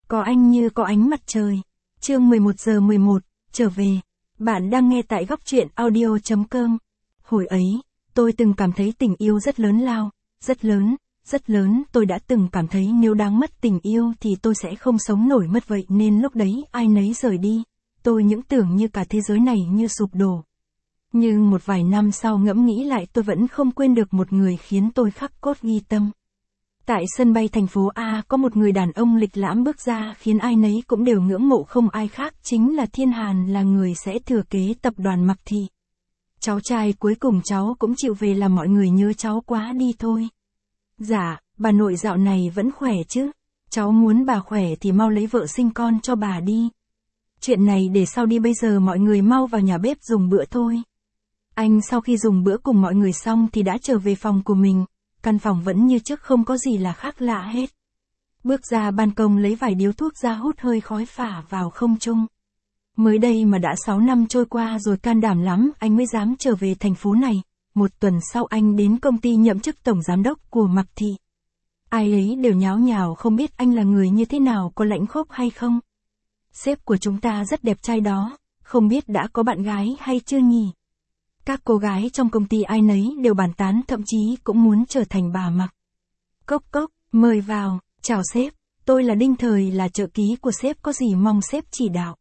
Có anh như có ánh mặt trời. Chương 11:11, trở về. Bạn đang nghe tại góc truyện audio.com. Hồi ấy, tôi từng cảm thấy tình yêu rất lớn lao, rất lớn, tôi đã từng cảm thấy nếu đáng mất tình yêu thì tôi sẽ không sống nổi mất vậy nên lúc đấy ai nấy rời đi. Tôi những tưởng như cả thế giới này như sụp đổ. Nhưng một vài năm sau ngẫm nghĩ lại tôi vẫn không quên được một người khiến tôi khắc cốt ghi tâm. Tại sân bay thành phố A có một người đàn ông lịch lãm bước ra khiến ai nấy cũng đều ngưỡng mộ, không ai khác chính là Thiên Hàn, là người sẽ thừa kế tập đoàn Mạc Thị. Cháu trai cuối cùng cháu cũng chịu về làm mọi người nhớ cháu quá đi thôi. Dạ, bà nội dạo này vẫn khỏe chứ? Cháu muốn bà khỏe thì mau lấy vợ sinh con cho bà đi. Chuyện này để sau đi, bây giờ mọi người mau vào nhà bếp dùng bữa thôi. Anh sau khi dùng bữa cùng mọi người xong thì đã trở về phòng của mình. Căn phòng vẫn như trước, không có gì là khác lạ hết. Bước ra ban công lấy vài điếu thuốc ra hút hơi khói phả vào không trung. Mới đây mà đã 6 năm trôi qua rồi, can đảm lắm anh mới dám trở về thành phố này. Một tuần sau anh đến công ty nhậm chức tổng giám đốc của Mạc Thị. Ai ấy đều nháo nhào không biết anh là người như thế nào, có lãnh khốc hay không. Sếp của chúng ta rất đẹp trai đó, không biết đã có bạn gái hay chưa nhỉ? Các cô gái trong công ty ai nấy đều bàn tán, thậm chí cũng muốn trở thành bà Mạc. Cốc cốc, mời vào. Chào sếp, tôi là Đinh Thời, là trợ lý của sếp, có gì mong sếp chỉ đạo.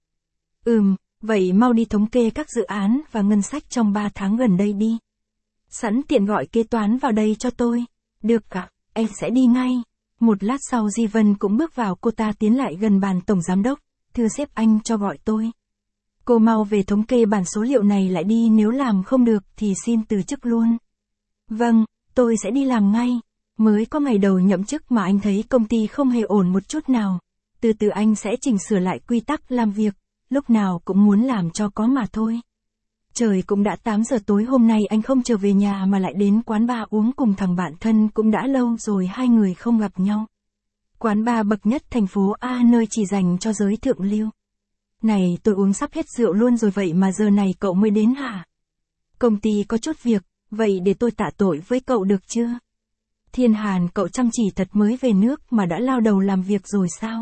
Vậy mau đi thống kê các dự án và ngân sách trong 3 tháng gần đây đi. Sẵn tiện gọi kế toán vào đây cho tôi. Được ạ, em sẽ đi ngay. Một lát sau Di Vân cũng bước vào, cô ta tiến lại gần bàn tổng giám đốc. Thưa sếp, anh cho gọi tôi. Cô mau về thống kê bản số liệu này lại đi, nếu làm không được thì xin từ chức luôn. Vâng, tôi sẽ đi làm ngay. Mới có ngày đầu nhậm chức mà anh thấy công ty không hề ổn một chút nào. Từ từ anh sẽ chỉnh sửa lại quy tắc làm việc, lúc nào cũng muốn làm cho có mà thôi. Trời cũng đã 8 giờ tối, hôm nay anh không trở về nhà mà lại đến quán bar uống cùng thằng bạn thân, cũng đã lâu rồi hai người không gặp nhau. Quán bar bậc nhất thành phố A, nơi chỉ dành cho giới thượng lưu. Này, tôi uống sắp hết rượu luôn rồi, vậy mà giờ này cậu mới đến hả? Công ty có chút việc, vậy để tôi tạ tội với cậu được chưa? Thiên Hàn, cậu chăm chỉ thật, mới về nước mà đã lao đầu làm việc rồi sao?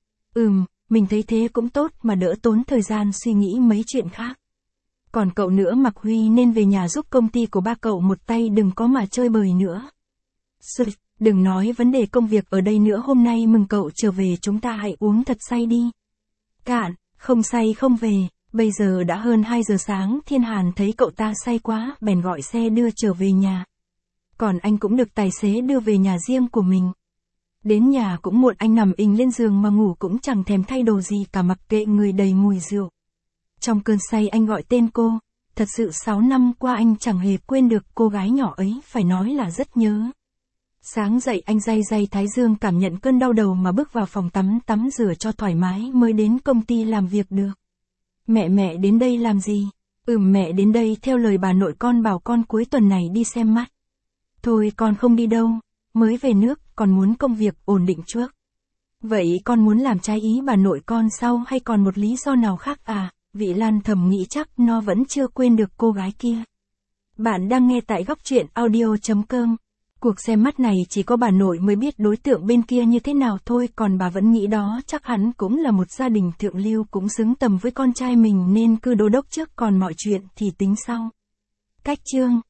Mình thấy thế cũng tốt mà đỡ tốn thời gian suy nghĩ mấy chuyện khác. Còn cậu nữa, Mạc Huy nên về nhà giúp công ty của ba cậu một tay, đừng có mà chơi bời nữa. Đừng nói vấn đề công việc ở đây nữa, hôm nay mừng cậu trở về, chúng ta hãy uống thật say đi. Cạn, không say không về, bây giờ đã hơn 2 giờ sáng, Thiên Hàn thấy cậu ta say quá, bèn gọi xe đưa trở về nhà. Còn anh cũng được tài xế đưa về nhà riêng của mình. Đến nhà cũng muộn, anh nằm ình lên giường mà ngủ cũng chẳng thèm thay đồ gì cả, mặc kệ người đầy mùi rượu. Trong cơn say anh gọi tên cô, thật sự 6 năm qua anh chẳng hề quên được cô gái nhỏ ấy, phải nói là rất nhớ. Sáng dậy anh day thái dương, cảm nhận cơn đau đầu mà bước vào phòng tắm rửa cho thoải mái mới đến công ty làm việc được. Mẹ đến đây làm gì? Mẹ đến đây theo lời bà nội, con bảo con cuối tuần này đi xem mắt. Thôi con không đi đâu, mới về nước, còn muốn công việc ổn định trước. Vậy con muốn làm trái ý bà nội con sao, hay còn một lý do nào khác à? Vị Lan thầm nghĩ chắc nó vẫn chưa quên được cô gái kia. Bạn đang nghe tại góc truyện audio.com. Cuộc xem mắt này chỉ có bà nội mới biết đối tượng bên kia như thế nào thôi, còn bà vẫn nghĩ đó chắc hẳn cũng là một gia đình thượng lưu, cũng xứng tầm với con trai mình nên cứ đô đốc trước, còn mọi chuyện thì tính sau. Cách chương